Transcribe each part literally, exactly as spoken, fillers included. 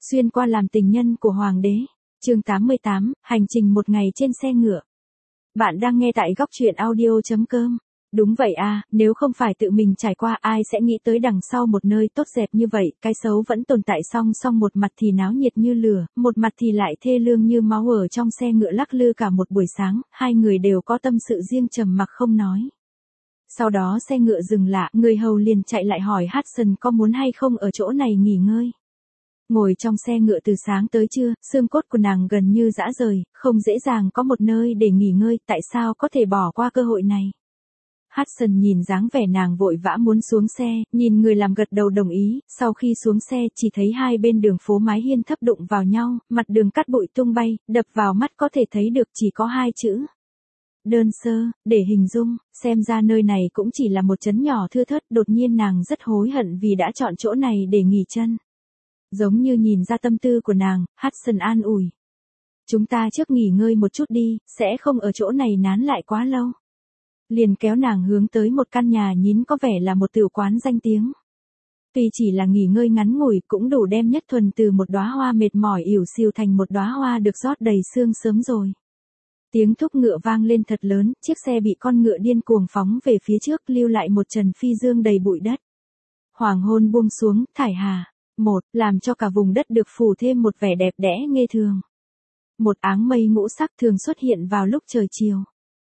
xuyên qua làm tình nhân của hoàng đế. Chương tám mươi tám, hành trình một ngày trên xe ngựa. Bạn đang nghe tại góc truyện audio chấm com. Đúng vậy à, nếu không phải tự mình trải qua ai sẽ nghĩ tới đằng sau một nơi tốt đẹp như vậy, cái xấu vẫn tồn tại song song, một mặt thì náo nhiệt như lửa, một mặt thì lại thê lương như máu. Ở trong xe ngựa lắc lư cả một buổi sáng, hai người đều có tâm sự riêng trầm mặc không nói. Sau đó xe ngựa dừng lại, người hầu liền chạy lại hỏi Hudson có muốn hay không ở chỗ này nghỉ ngơi. Ngồi trong xe ngựa từ sáng tới trưa, xương cốt của nàng gần như rã rời, không dễ dàng có một nơi để nghỉ ngơi, tại sao có thể bỏ qua cơ hội này. Hudson nhìn dáng vẻ nàng vội vã muốn xuống xe, nhìn người làm gật đầu đồng ý, sau khi xuống xe chỉ thấy hai bên đường phố mái hiên thấp đụng vào nhau, mặt đường cát bụi tung bay, đập vào mắt có thể thấy được chỉ có hai chữ. Đơn sơ, để hình dung, xem ra nơi này cũng chỉ là một trấn nhỏ thưa thớt. Đột nhiên nàng rất hối hận vì đã chọn chỗ này để nghỉ chân. Giống như nhìn ra tâm tư của nàng, Hudson an ủi. Chúng ta trước nghỉ ngơi một chút đi, sẽ không ở chỗ này nán lại quá lâu. Liền kéo nàng hướng tới một căn nhà nhín có vẻ là một tiểu quán danh tiếng. Tuy chỉ là nghỉ ngơi ngắn ngủi cũng đủ đem Nhất Thuần từ một đóa hoa mệt mỏi ỉu xìu thành một đóa hoa được rót đầy sương sớm rồi. Tiếng thúc ngựa vang lên thật lớn, chiếc xe bị con ngựa điên cuồng phóng về phía trước, lưu lại một trần phi dương đầy bụi đất. Hoàng hôn buông xuống, thải hà. Một, làm cho cả vùng đất được phủ thêm một vẻ đẹp đẽ nghê thường. Một áng mây ngũ sắc thường xuất hiện vào lúc trời chiều.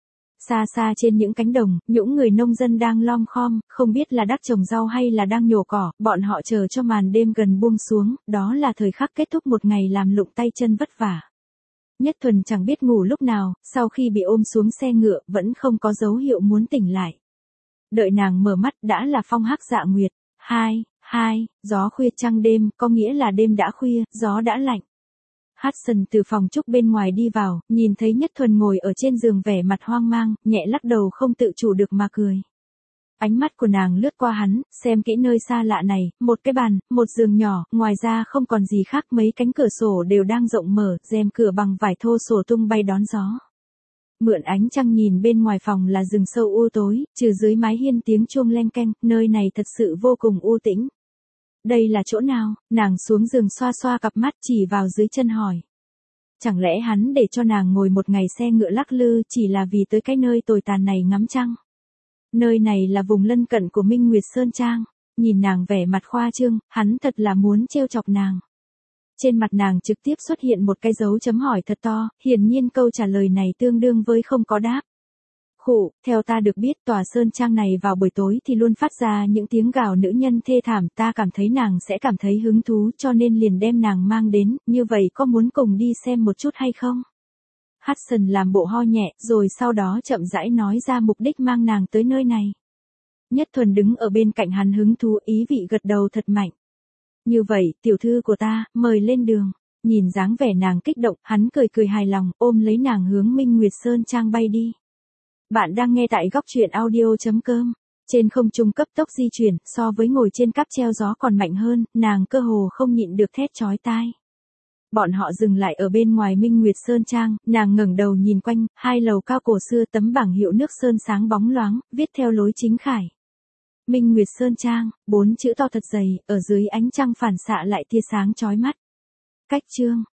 Xa xa trên những cánh đồng, những người nông dân đang lom khom, không biết là đắc trồng rau hay là đang nhổ cỏ, bọn họ chờ cho màn đêm gần buông xuống, đó là thời khắc kết thúc một ngày làm lụng tay chân vất vả. Nhất Thuần chẳng biết ngủ lúc nào, sau khi bị ôm xuống xe ngựa, vẫn không có dấu hiệu muốn tỉnh lại. Đợi nàng mở mắt đã là phong hắc dạ nguyệt. Hai, hai, gió khuya trăng đêm, có nghĩa là đêm đã khuya, gió đã lạnh. Hudson từ phòng trúc bên ngoài đi vào, nhìn thấy Nhất Thuần ngồi ở trên giường vẻ mặt hoang mang, nhẹ lắc đầu không tự chủ được mà cười. Ánh mắt của nàng lướt qua hắn, xem kỹ nơi xa lạ này, một cái bàn, một giường nhỏ, ngoài ra không còn gì khác, mấy cánh cửa sổ đều đang rộng mở, rèm cửa bằng vải thô sổ tung bay đón gió. Mượn ánh trăng nhìn bên ngoài phòng là rừng sâu u tối, trừ dưới mái hiên tiếng chuông leng keng, nơi này thật sự vô cùng u tĩnh. Đây là chỗ nào? Nàng xuống giường xoa xoa cặp mắt chỉ vào dưới chân hỏi. Chẳng lẽ hắn để cho nàng ngồi một ngày xe ngựa lắc lư chỉ là vì tới cái nơi tồi tàn này ngắm trăng? Nơi này là vùng lân cận của Minh Nguyệt Sơn Trang. Nhìn nàng vẻ mặt khoa trương, hắn thật là muốn trêu chọc nàng. Trên mặt nàng trực tiếp xuất hiện một cái dấu chấm hỏi thật to, hiển nhiên câu trả lời này tương đương với không có đáp. Khụ, theo ta được biết tòa Sơn Trang này vào buổi tối thì luôn phát ra những tiếng gào nữ nhân thê thảm, ta cảm thấy nàng sẽ cảm thấy hứng thú cho nên liền đem nàng mang đến, như vậy có muốn cùng đi xem một chút hay không? Hudson làm bộ ho nhẹ, rồi sau đó chậm rãi nói ra mục đích mang nàng tới nơi này. Nhất Thuần đứng ở bên cạnh hắn hứng thú ý vị gật đầu thật mạnh. Như vậy, tiểu thư của ta, mời lên đường. Nhìn dáng vẻ nàng kích động, hắn cười cười hài lòng, ôm lấy nàng hướng Minh Nguyệt Sơn Trang bay đi. Bạn đang nghe tại góc truyện audio chấm com. Trên không trung cấp tốc di chuyển, so với ngồi trên cáp treo gió còn mạnh hơn, nàng cơ hồ không nhịn được thét chói tai. Bọn họ dừng lại ở bên ngoài Minh Nguyệt Sơn Trang, nàng ngẩng đầu nhìn quanh, hai lầu cao cổ xưa, tấm bảng hiệu nước sơn sáng bóng loáng, viết theo lối chính khải. Minh Nguyệt Sơn Trang, bốn chữ to thật dày, ở dưới ánh trăng phản xạ lại tia sáng chói mắt. Cách chương,